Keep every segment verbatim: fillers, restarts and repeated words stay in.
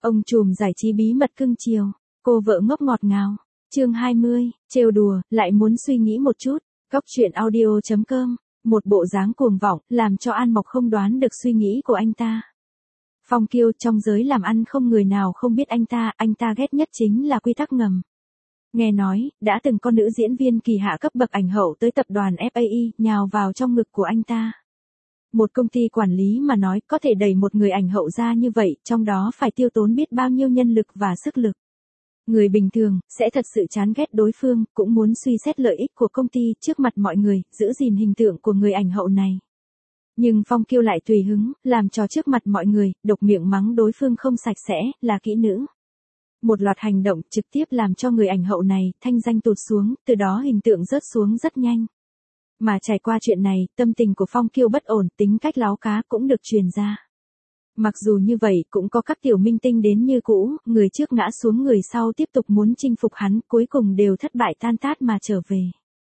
Ông trùm giải trí bí mật cưng chiều, cô vợ ngốc ngọt ngào. Chương hai mươi, trêu đùa, lại muốn suy nghĩ một chút. Góc truyện audio chấm com, một bộ dáng cuồng vọng, làm cho An Mộc không đoán được suy nghĩ của anh ta. Phong Kiêu, trong giới làm ăn không người nào không biết anh ta, anh ta ghét nhất chính là quy tắc ngầm. Nghe nói, đã từng có nữ diễn viên kỳ hạ cấp bậc ảnh hậu tới tập đoàn ép a i, nhào vào trong ngực của anh ta. Một công ty quản lý mà nói có thể đẩy một người ảnh hậu ra như vậy, trong đó phải tiêu tốn biết bao nhiêu nhân lực và sức lực. Người bình thường, sẽ thật sự chán ghét đối phương, cũng muốn suy xét lợi ích của công ty trước mặt mọi người, giữ gìn hình tượng của người ảnh hậu này. Nhưng Phong Kiêu lại tùy hứng, làm trò trước mặt mọi người, độc miệng mắng đối phương không sạch sẽ, là kỹ nữ. Một loạt hành động trực tiếp làm cho người ảnh hậu này, thanh danh tụt xuống, từ đó hình tượng rớt xuống rất nhanh. Mà trải qua chuyện này, tâm tình của Phong Kiêu bất ổn, tính cách láo cá cũng được truyền ra. Mặc dù như vậy, cũng có các tiểu minh tinh đến như cũ, người trước ngã xuống người sau tiếp tục muốn chinh phục hắn, cuối cùng đều thất bại tan tát mà trở về.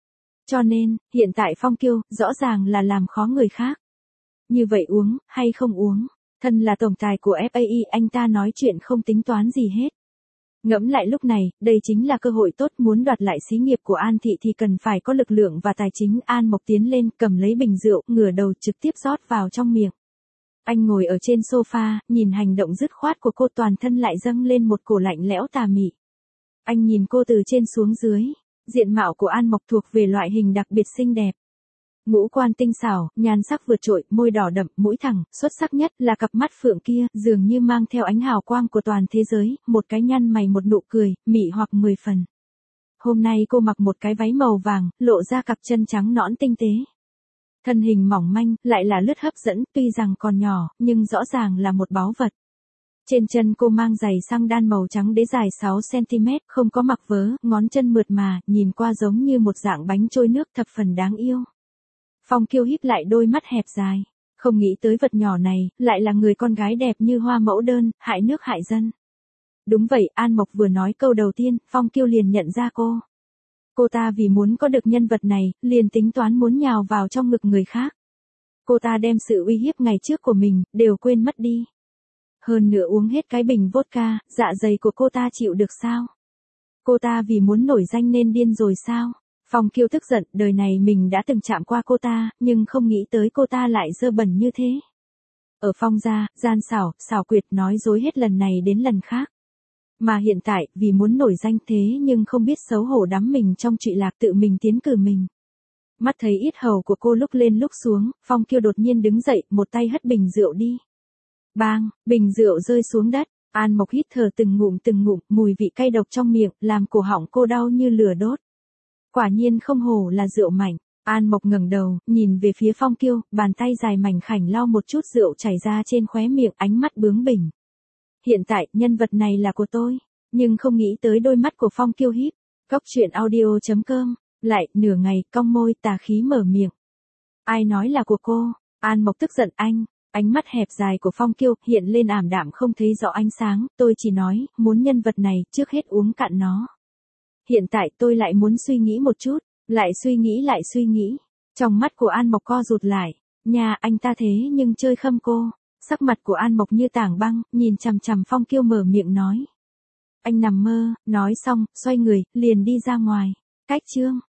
Cho nên, hiện tại Phong Kiêu, rõ ràng là làm khó người khác. Như vậy uống, hay không uống, thân là tổng tài của ép a i, anh ta nói chuyện không tính toán gì hết. Ngẫm lại lúc này, đây chính là cơ hội tốt, muốn đoạt lại xí nghiệp của An Thị thì cần phải có lực lượng và tài chính. An Mộc tiến lên, cầm lấy bình rượu, ngửa đầu trực tiếp rót vào trong miệng. Anh ngồi ở trên sofa, nhìn hành động dứt khoát của cô, toàn thân lại dâng lên một cổ lạnh lẽo tà mị. Anh nhìn cô từ trên xuống dưới, diện mạo của An Mộc thuộc về loại hình đặc biệt xinh đẹp. Ngũ quan tinh xảo, nhan sắc vượt trội, môi đỏ đậm, mũi thẳng, xuất sắc nhất là cặp mắt phượng kia, dường như mang theo ánh hào quang của toàn thế giới, một cái nhăn mày một nụ cười, mị hoặc mười phần. Hôm nay cô mặc một cái váy màu vàng, lộ ra cặp chân trắng nõn tinh tế. Thân hình mỏng manh, lại là lướt hấp dẫn, tuy rằng còn nhỏ, nhưng rõ ràng là một báu vật. Trên chân cô mang giày xăng đan màu trắng đế dài sáu xăng ti mét, không có mặc vớ, ngón chân mượt mà, nhìn qua giống như một dạng bánh trôi nước, thập phần đáng yêu. Phong Kiêu híp lại đôi mắt hẹp dài, không nghĩ tới vật nhỏ này, lại là người con gái đẹp như hoa mẫu đơn, hại nước hại dân. Đúng vậy, An Mộc vừa nói câu đầu tiên, Phong Kiêu liền nhận ra cô. Cô ta vì muốn có được nhân vật này, liền tính toán muốn nhào vào trong ngực người khác. Cô ta đem sự uy hiếp ngày trước của mình, đều quên mất đi. Hơn nữa uống hết cái bình vodka, dạ dày của cô ta chịu được sao? Cô ta vì muốn nổi danh nên điên rồi sao? Phong Kiêu tức giận, đời này mình đã từng chạm qua cô ta, nhưng không nghĩ tới cô ta lại dơ bẩn như thế. Ở Phong gia, gian xảo, xảo quyệt, nói dối hết lần này đến lần khác. Mà hiện tại, vì muốn nổi danh thế nhưng không biết xấu hổ đắm mình trong trụy lạc, tự mình tiến cử mình. Mắt thấy yết hầu của cô lúc lên lúc xuống, Phong Kiêu đột nhiên đứng dậy, một tay hất bình rượu đi. Bang, bình rượu rơi xuống đất, An Mộc hít thở từng ngụm từng ngụm, mùi vị cay độc trong miệng, làm cổ họng cô đau như lửa đốt. Quả nhiên không hổ là rượu mạnh. An Mộc ngẩng đầu, nhìn về phía Phong Kiêu, bàn tay dài mảnh khảnh lau một chút rượu chảy ra trên khóe miệng, ánh mắt bướng bỉnh. Hiện tại, nhân vật này là của tôi, nhưng không nghĩ tới đôi mắt của Phong Kiêu híp. Góc truyện audio chấm com, lại, nửa ngày, cong môi, tà khí mở miệng. Ai nói là của cô? An Mộc tức giận, anh, ánh mắt hẹp dài của Phong Kiêu, hiện lên ảm đạm không thấy rõ ánh sáng, tôi chỉ nói, muốn nhân vật này, trước hết uống cạn nó. Hiện tại tôi lại muốn suy nghĩ một chút, lại suy nghĩ lại suy nghĩ. Trong mắt của An Mộc co rụt lại, nhà anh ta thế nhưng chơi khâm cô. Sắc mặt của An Mộc như tảng băng, nhìn chằm chằm Phong Kiêu mở miệng nói. Anh nằm mơ, nói xong, xoay người, liền đi ra ngoài. Cách chương.